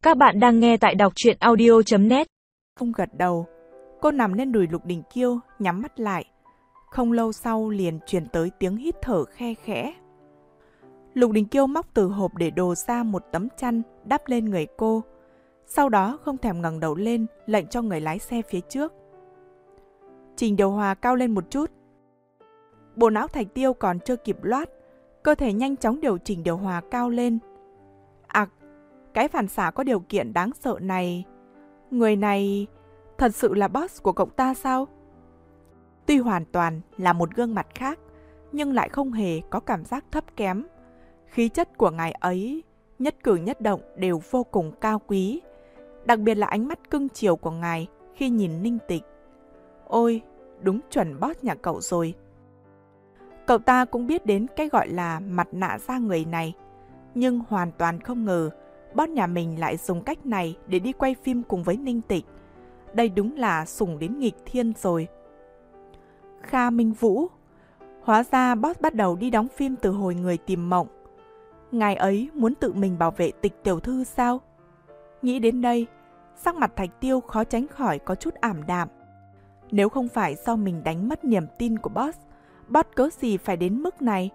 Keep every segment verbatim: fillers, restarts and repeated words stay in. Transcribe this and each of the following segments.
Các bạn đang nghe tại đọc truyện audio chấm net. Không gật đầu, cô nằm lên đùi Lục Đình Kiêu, nhắm mắt lại. Không lâu sau liền truyền tới tiếng hít thở khe khẽ. Lục Đình Kiêu móc từ hộp để đồ ra một tấm chăn đắp lên người cô. Sau đó không thèm ngẩng đầu lên, lệnh cho người lái xe phía trước. Chỉnh điều hòa cao lên một chút. Bộ não Thạch Tiêu còn chưa kịp loát, cơ thể nhanh chóng điều chỉnh điều hòa cao lên. À, cái phản xạ có điều kiện đáng sợ này, người này thật sự là boss của cậu ta sao? Tuy hoàn toàn là một gương mặt khác, nhưng lại không hề có cảm giác thấp kém. Khí chất của ngài ấy, nhất cử nhất động đều vô cùng cao quý. Đặc biệt là ánh mắt cưng chiều của ngài khi nhìn Ninh Tịch. Ôi, đúng chuẩn boss nhà cậu rồi. Cậu ta cũng biết đến cái gọi là mặt nạ da người này, nhưng hoàn toàn không ngờ boss nhà mình lại dùng cách này để đi quay phim cùng với Ninh Tịch. Đây đúng là sủng đến nghịch thiên rồi. Kha Minh Vũ. Hóa ra boss bắt đầu đi đóng phim từ hồi Người Tìm Mộng. Ngài ấy muốn tự mình bảo vệ Tịch tiểu thư sao? Nghĩ đến đây, sắc mặt Thạch Tiêu khó tránh khỏi có chút ảm đạm. Nếu không phải do mình đánh mất niềm tin của boss, boss cớ gì phải đến mức này?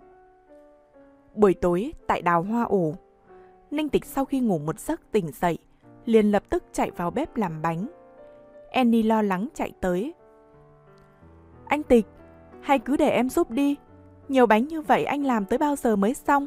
Buổi tối tại Đào Hoa Ổ, Ninh Tịch sau khi ngủ một giấc tỉnh dậy, liền lập tức chạy vào bếp làm bánh. Annie lo lắng chạy tới. Anh Tịch, hay cứ để em giúp đi. Nhiều bánh như vậy anh làm tới bao giờ mới xong?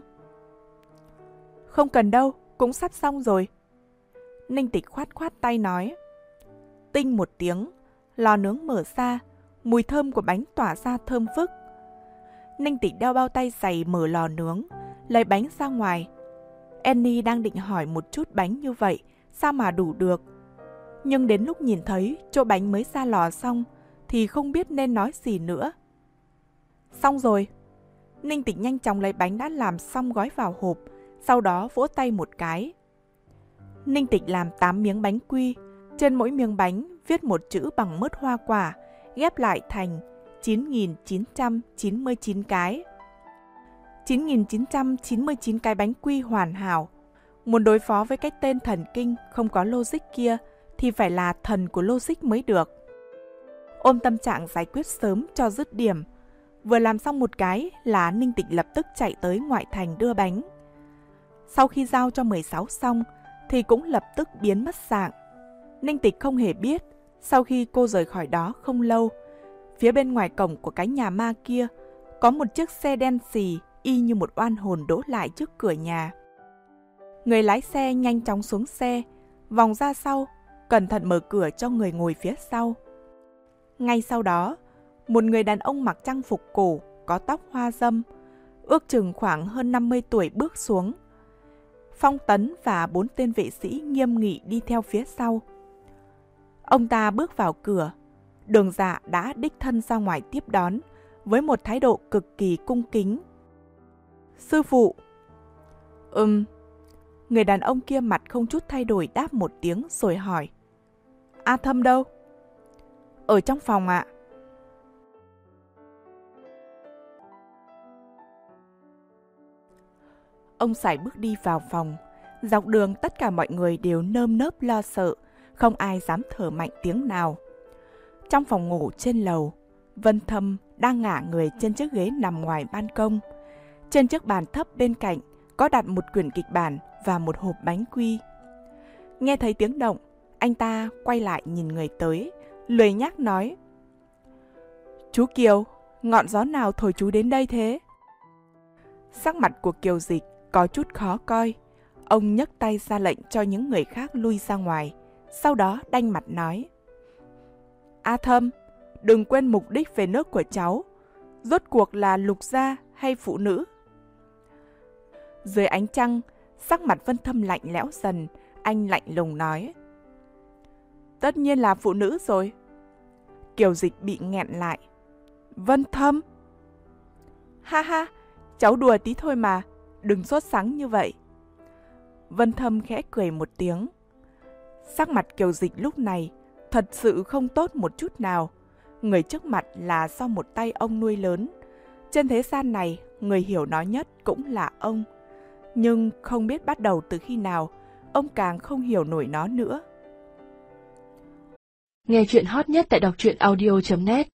Không cần đâu, cũng sắp xong rồi. Ninh Tịch khoát khoát tay nói. Tinh một tiếng, lò nướng mở ra, mùi thơm của bánh tỏa ra thơm phức. Ninh Tịch đeo bao tay dày mở lò nướng, lấy bánh ra ngoài. Annie đang định hỏi một chút bánh như vậy, sao mà đủ được. Nhưng đến lúc nhìn thấy chỗ bánh mới ra lò xong, thì không biết nên nói gì nữa. Xong rồi. Ninh Tịch nhanh chóng lấy bánh đã làm xong gói vào hộp, sau đó vỗ tay một cái. Ninh Tịch làm tám miếng bánh quy, trên mỗi miếng bánh viết một chữ bằng mứt hoa quả, ghép lại thành chín nghìn chín trăm chín mươi chín cái. chín nghìn chín trăm chín mươi chín cái bánh quy hoàn hảo. Muốn đối phó với cái tên thần kinh không có logic kia thì phải là thần của logic mới được. Ôm tâm trạng giải quyết sớm cho dứt điểm, vừa làm xong một cái là Ninh Tịch lập tức chạy tới ngoại thành đưa bánh. Sau khi giao cho mười sáu xong thì cũng lập tức biến mất dạng. Ninh Tịch không hề biết, sau khi cô rời khỏi đó không lâu, phía bên ngoài cổng của cái nhà ma kia có một chiếc xe đen xì y như một oan hồn đỗ lại trước cửa nhà. Người lái xe nhanh chóng xuống xe, vòng ra sau, cẩn thận mở cửa cho người ngồi phía sau. Ngay sau đó, một người đàn ông mặc trang phục cổ, có tóc hoa râm, ước chừng khoảng hơn năm mươi tuổi bước xuống. Phong Tấn và bốn tên vệ sĩ nghiêm nghị đi theo phía sau. Ông ta bước vào cửa, Đường Dạ đã đích thân ra ngoài tiếp đón với một thái độ cực kỳ cung kính. Sư phụ. Ừm. Người đàn ông kia mặt không chút thay đổi đáp một tiếng rồi hỏi. A Thâm đâu? Ở trong phòng ạ. Ông sải bước đi vào phòng. Dọc đường tất cả mọi người đều nơm nớp lo sợ, không ai dám thở mạnh tiếng nào. Trong phòng ngủ trên lầu, Vân Thâm đang ngả người trên chiếc ghế nằm ngoài ban công. Trên chiếc bàn thấp bên cạnh có đặt một quyển kịch bản và một hộp bánh quy. Nghe thấy tiếng động, anh ta quay lại nhìn người tới, lười nhác nói. Chú Kiều, ngọn gió nào thổi chú đến đây thế? Sắc mặt của Kiều Dịch có chút khó coi. Ông nhấc tay ra lệnh cho những người khác lui ra ngoài, sau đó đanh mặt nói. A Thâm, đừng quên mục đích về nước của cháu. Rốt cuộc là lục gia hay phụ nữ? Dưới ánh trăng, sắc mặt Vân Thâm lạnh lẽo dần, anh lạnh lùng nói. Tất nhiên là phụ nữ rồi. Kiều Dịch bị nghẹn lại. Vân Thâm! Ha ha, cháu đùa tí thôi mà, đừng sốt sắng như vậy. Vân Thâm khẽ cười một tiếng. Sắc mặt Kiều Dịch lúc này thật sự không tốt một chút nào. Người trước mặt là do một tay ông nuôi lớn. Trên thế gian này, người hiểu nó nhất cũng là ông. Nhưng không biết bắt đầu từ khi nào, ông càng không hiểu nổi nó nữa. Nghe chuyện hot nhất tại đọc truyện audio chấm net